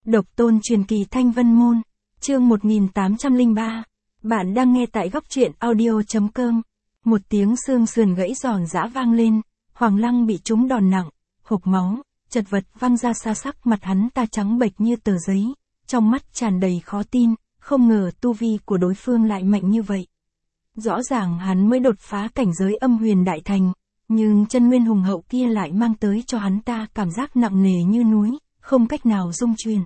Độc tôn truyền kỳ Thanh Vân Môn, chương 1803. Bạn đang nghe tại góc truyện audio.com. Một tiếng xương sườn gãy giòn giã vang lên, Hoàng Lăng bị trúng đòn nặng, hộc máu, chật vật văng ra xa, sắc mặt hắn ta trắng bệch như tờ giấy, trong mắt tràn đầy khó tin, không ngờ tu vi của đối phương lại mạnh như vậy. Rõ ràng hắn mới đột phá cảnh giới âm huyền đại thành, nhưng chân nguyên hùng hậu kia lại mang tới cho hắn ta cảm giác nặng nề như núi, không cách nào dung chuyển.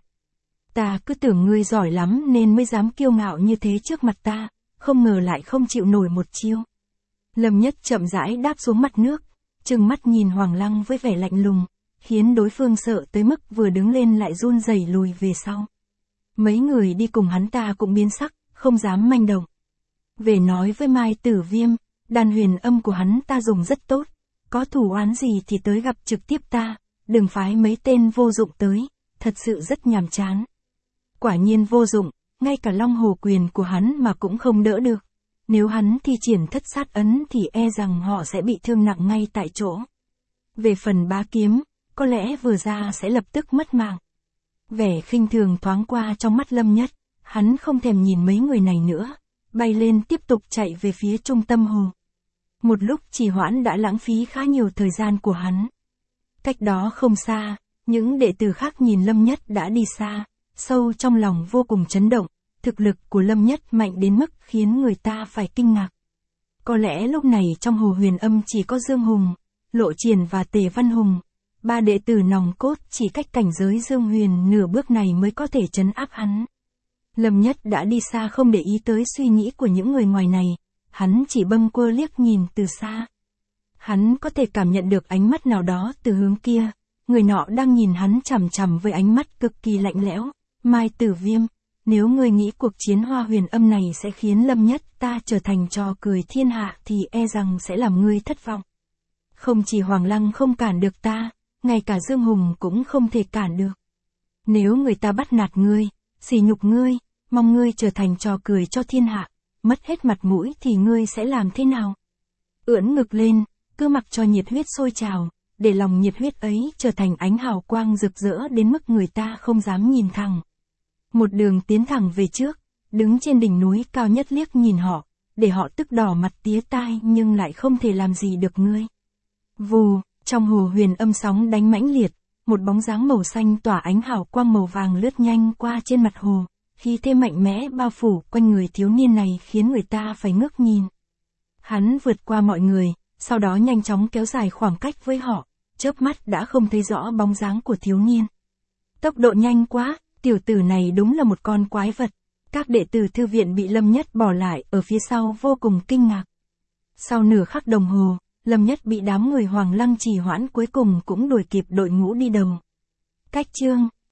Ta cứ tưởng ngươi giỏi lắm nên mới dám kiêu ngạo như thế trước mặt ta, không ngờ lại không chịu nổi một chiêu. Lâm Nhất chậm rãi đáp xuống mặt nước, trừng mắt nhìn Hoàng Lăng với vẻ lạnh lùng, khiến đối phương sợ tới mức vừa đứng lên lại run rẩy lùi về sau. Mấy người đi cùng hắn ta cũng biến sắc, không dám manh động. Về nói với Mai Tử Viêm, đàn huyền âm của hắn ta dùng rất tốt, có thù oán gì thì tới gặp trực tiếp ta, đừng phái mấy tên vô dụng tới, thật sự rất nhàm chán. Quả nhiên vô dụng, ngay cả Long Hồ Quyền của hắn mà cũng không đỡ được. Nếu hắn thi triển thất sát ấn thì e rằng họ sẽ bị thương nặng ngay tại chỗ. Về phần bá kiếm, có lẽ vừa ra sẽ lập tức mất mạng. Vẻ khinh thường thoáng qua trong mắt Lâm Nhất, hắn không thèm nhìn mấy người này nữa, bay lên tiếp tục chạy về phía trung tâm hồ. Một lúc trì hoãn đã lãng phí khá nhiều thời gian của hắn. Cách đó không xa, những đệ tử khác nhìn Lâm Nhất đã đi xa, sâu trong lòng vô cùng chấn động, thực lực của Lâm Nhất mạnh đến mức khiến người ta phải kinh ngạc. Có lẽ lúc này trong hồ huyền âm chỉ có Dương Hùng, Lộ Triển và Tề Văn Hùng, ba đệ tử nòng cốt chỉ cách cảnh giới Dương Huyền nửa bước này mới có thể trấn áp hắn. Lâm Nhất đã đi xa không để ý tới suy nghĩ của những người ngoài này, hắn chỉ bâng quơ liếc nhìn từ xa. Hắn có thể cảm nhận được ánh mắt nào đó từ hướng kia, người nọ đang nhìn hắn chằm chằm với ánh mắt cực kỳ lạnh lẽo. Mai Tử Viêm, nếu ngươi nghĩ cuộc chiến hoa huyền âm này sẽ khiến Lâm Nhất ta trở thành trò cười thiên hạ thì e rằng sẽ làm ngươi thất vọng. Không chỉ Hoàng Lăng không cản được ta, ngay cả Dương Hùng cũng không thể cản được. Nếu người ta bắt nạt ngươi, sỉ nhục ngươi, mong ngươi trở thành trò cười cho thiên hạ, mất hết mặt mũi thì ngươi sẽ làm thế nào? Ưỡn ngực lên, cứ mặc cho nhiệt huyết sôi trào, để lòng nhiệt huyết ấy trở thành ánh hào quang rực rỡ đến mức người ta không dám nhìn thẳng. Một đường tiến thẳng về trước, đứng trên đỉnh núi cao nhất liếc nhìn họ, để họ tức đỏ mặt tía tai nhưng lại không thể làm gì được ngươi. Vù, trong hồ huyền âm sóng đánh mãnh liệt, một bóng dáng màu xanh tỏa ánh hào quang màu vàng lướt nhanh qua trên mặt hồ, khí thế mạnh mẽ bao phủ quanh người thiếu niên này khiến người ta phải ngước nhìn. Hắn vượt qua mọi người, sau đó nhanh chóng kéo dài khoảng cách với họ, chớp mắt đã không thấy rõ bóng dáng của thiếu niên. Tốc độ nhanh quá, tiểu tử này đúng là một con quái vật. Các đệ tử thư viện bị Lâm Nhất bỏ lại ở phía sau vô cùng kinh ngạc. Sau nửa khắc đồng hồ, Lâm Nhất bị đám người Hoàng Lăng trì hoãn cuối cùng cũng đuổi kịp đội ngũ đi đầu. Cách chương